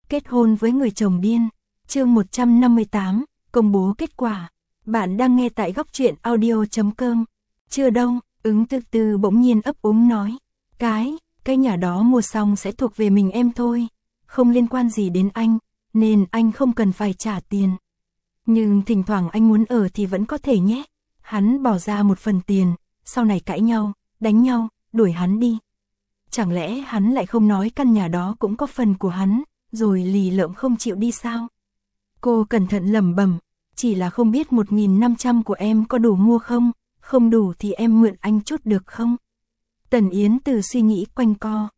Kết hôn với người chồng điên. Chương 158, công bố kết quả. Bạn đang nghe tại góc truyện audio.com. Chưa đâu, Ứng Tư Tư bỗng nhiên ấp úng nói. Cái nhà đó mua xong sẽ thuộc về mình em thôi. Không liên quan gì đến anh, nên anh không cần phải trả tiền. Nhưng thỉnh thoảng anh muốn ở thì vẫn có thể nhé. Hắn bỏ ra một phần tiền, sau này cãi nhau, đánh nhau, đuổi hắn đi. Chẳng lẽ hắn lại không nói căn nhà đó cũng có phần của hắn, rồi lì lợm không chịu đi sao? Cô cẩn thận lẩm bẩm, chỉ là không biết 1.500 của em có đủ mua không, không đủ thì em mượn anh chút được không? Tần Yến Từ suy nghĩ quanh co,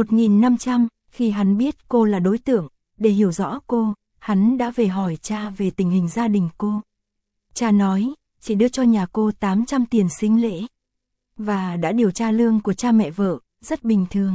1.500, khi hắn biết cô là đối tượng, để hiểu rõ cô, hắn đã về hỏi cha về tình hình gia đình cô. Cha nói, chỉ đưa cho nhà cô 800 tiền sính lễ, và đã điều tra lương của cha mẹ vợ, rất bình thường.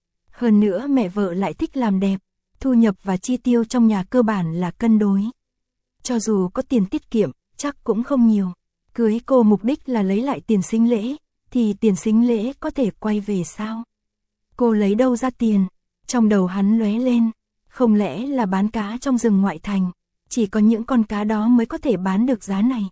Hơn nữa mẹ vợ lại thích làm đẹp, thu nhập và chi tiêu trong nhà cơ bản là cân đối. Cho dù có tiền tiết kiệm, chắc cũng không nhiều. Cưới cô mục đích là lấy lại tiền sính lễ, thì tiền sính lễ có thể quay về sao? Cô lấy đâu ra tiền? Trong đầu hắn lóe lên, không lẽ là bán cá trong rừng ngoại thành, chỉ có những con cá đó mới có thể bán được giá này.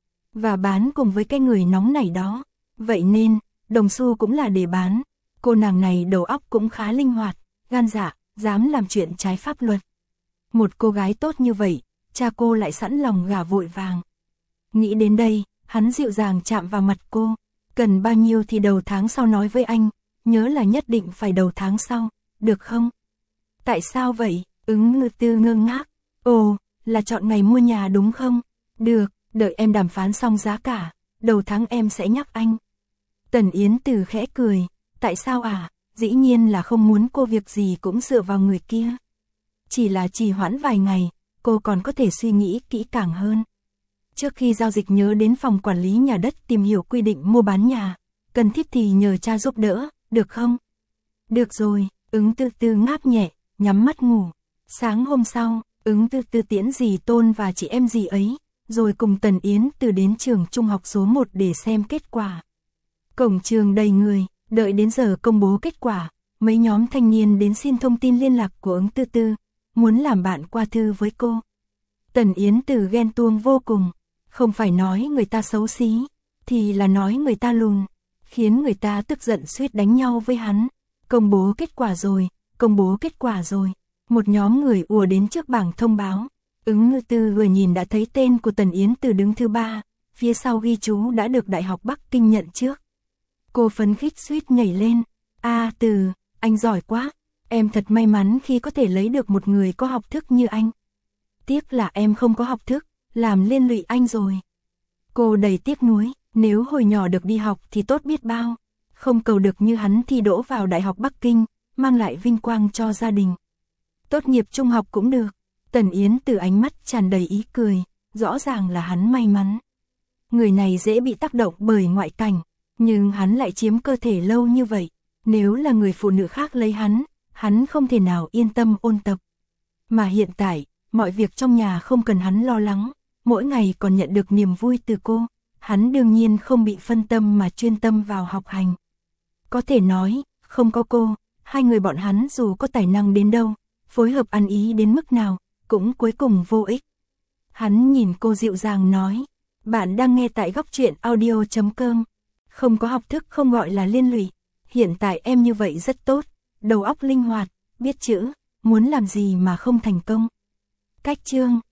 Và bán cùng với cái người nóng nảy đó, vậy nên, đồng xu cũng là để bán. Cô nàng này đầu óc cũng khá linh hoạt, gan dạ, dám làm chuyện trái pháp luật. Một cô gái tốt như vậy, cha cô lại sẵn lòng gả vội vàng. Nghĩ đến đây, hắn dịu dàng chạm vào mặt cô. Cần bao nhiêu thì đầu tháng sau nói với anh, nhớ là nhất định phải đầu tháng sau, được không? Tại sao vậy? Ứng Tư ngơ ngác. Ồ, là chọn ngày mua nhà đúng không? Được, đợi em đàm phán xong giá cả, đầu tháng em sẽ nhắc anh. Tần Yến Từ khẽ cười. Tại sao à? Dĩ nhiên là không muốn cô việc gì cũng dựa vào người kia. Chỉ là trì hoãn vài ngày, cô còn có thể suy nghĩ kỹ càng hơn. Trước khi giao dịch nhớ đến phòng quản lý nhà đất tìm hiểu quy định mua bán nhà, cần thiết thì nhờ cha giúp đỡ, được không? Được rồi, Ứng Tư Tư ngáp nhẹ, nhắm mắt ngủ. Sáng hôm sau, Ứng Tư Tư tiễn dì Tôn và chị em dì ấy, rồi cùng Tần Yến Từ đến trường trung học số 1 để xem kết quả. Cổng trường đầy người. Đợi đến giờ công bố kết quả, mấy nhóm thanh niên đến xin thông tin liên lạc của Ứng Tư Tư, muốn làm bạn qua thư với cô. Tần Yến Từ ghen tuông vô cùng, không phải nói người ta xấu xí, thì là nói người ta lùn, khiến người ta tức giận suýt đánh nhau với hắn. Công bố kết quả rồi, công bố kết quả rồi. Một nhóm người ùa đến trước bảng thông báo. Ứng Tư vừa nhìn đã thấy tên của Tần Yến Từ đứng thứ 3, phía sau ghi chú đã được Đại học Bắc Kinh nhận trước. Cô phấn khích suýt nhảy lên. Từ, anh giỏi quá. Em thật may mắn khi có thể lấy được một người có học thức như anh. Tiếc là em không có học thức, làm liên lụy anh rồi. Cô đầy tiếc nuối, nếu hồi nhỏ được đi học thì tốt biết bao. Không cầu được như hắn thi đỗ vào Đại học Bắc Kinh, mang lại vinh quang cho gia đình. Tốt nghiệp trung học cũng được. Tần Yến Từ ánh mắt tràn đầy ý cười, rõ ràng là hắn may mắn. Người này dễ bị tác động bởi ngoại cảnh. Nhưng hắn lại chiếm cơ thể lâu như vậy, nếu là người phụ nữ khác lấy hắn không thể nào yên tâm ôn tập. Mà hiện tại, mọi việc trong nhà không cần hắn lo lắng, mỗi ngày còn nhận được niềm vui từ cô, hắn đương nhiên không bị phân tâm mà chuyên tâm vào học hành. Có thể nói, không có cô, hai người bọn hắn dù có tài năng đến đâu, phối hợp ăn ý đến mức nào, cũng cuối cùng vô ích. Hắn nhìn cô dịu dàng nói, bạn đang nghe tại góc truyện audio.com. Không có học thức không gọi là liên lụy, hiện tại em như vậy rất tốt, đầu óc linh hoạt, biết chữ, muốn làm gì mà không thành công. Cách chương